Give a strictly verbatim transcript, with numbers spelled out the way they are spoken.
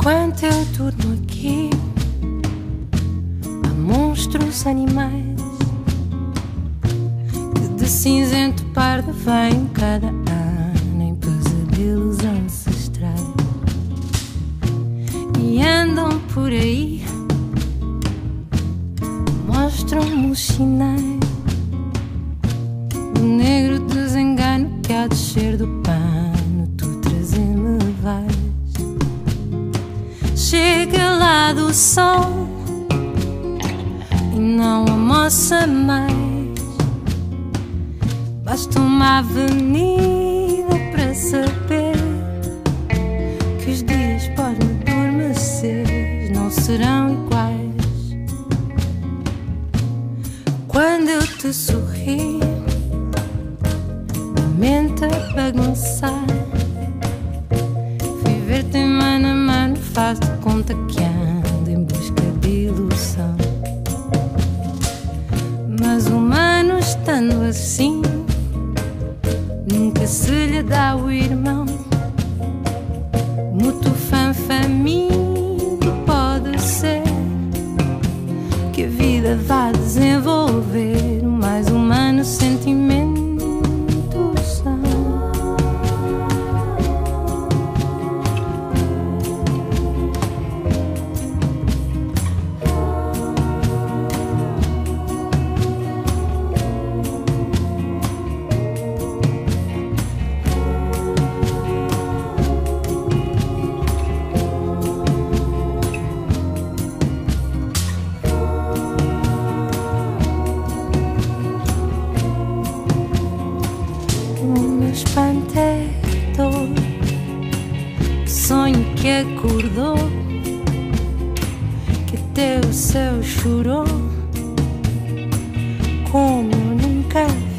Enquanto eu durmo aqui, há monstros animais que de cinzento pardo vêm cada ano em pesadelos ancestrais e andam por aí, mostram-me os sinais do negro desengano que há de descer do pano, tu trazer-me vais. Chega lá do sol e não almoça mais. Basta uma avenida para saber que os dias podem adormecer, não serão iguais. Quando eu te sorri, a mente a bagunçar, fui ver-te mano a mano, faz de conta que ando em busca de ilusão. Mas o humano estando assim, nunca se lhe dá o irmão. Mútuo fã faminto pode ser que a vida vá desenvolver o mais humano sentimento. O meu espanto é dor, que sonho que acordou, que até o céu chorou, como eu nunca vi.